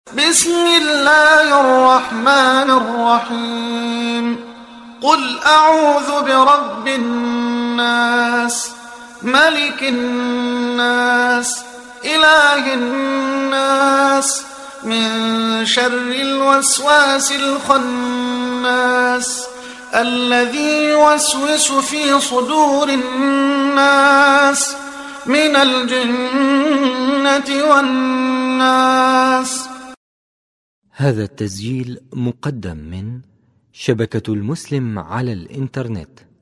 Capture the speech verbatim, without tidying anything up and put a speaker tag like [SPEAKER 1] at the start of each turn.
[SPEAKER 1] بسم الله الرحمن الرحيم. قل أعوذ برب الناس، ملك الناس، إله الناس، من شر الوسواس الخناس، الذي يوسوس في صدور الناس من الجنة والناس.
[SPEAKER 2] هذا التسجيل مقدم من شبكة المسلم على الإنترنت.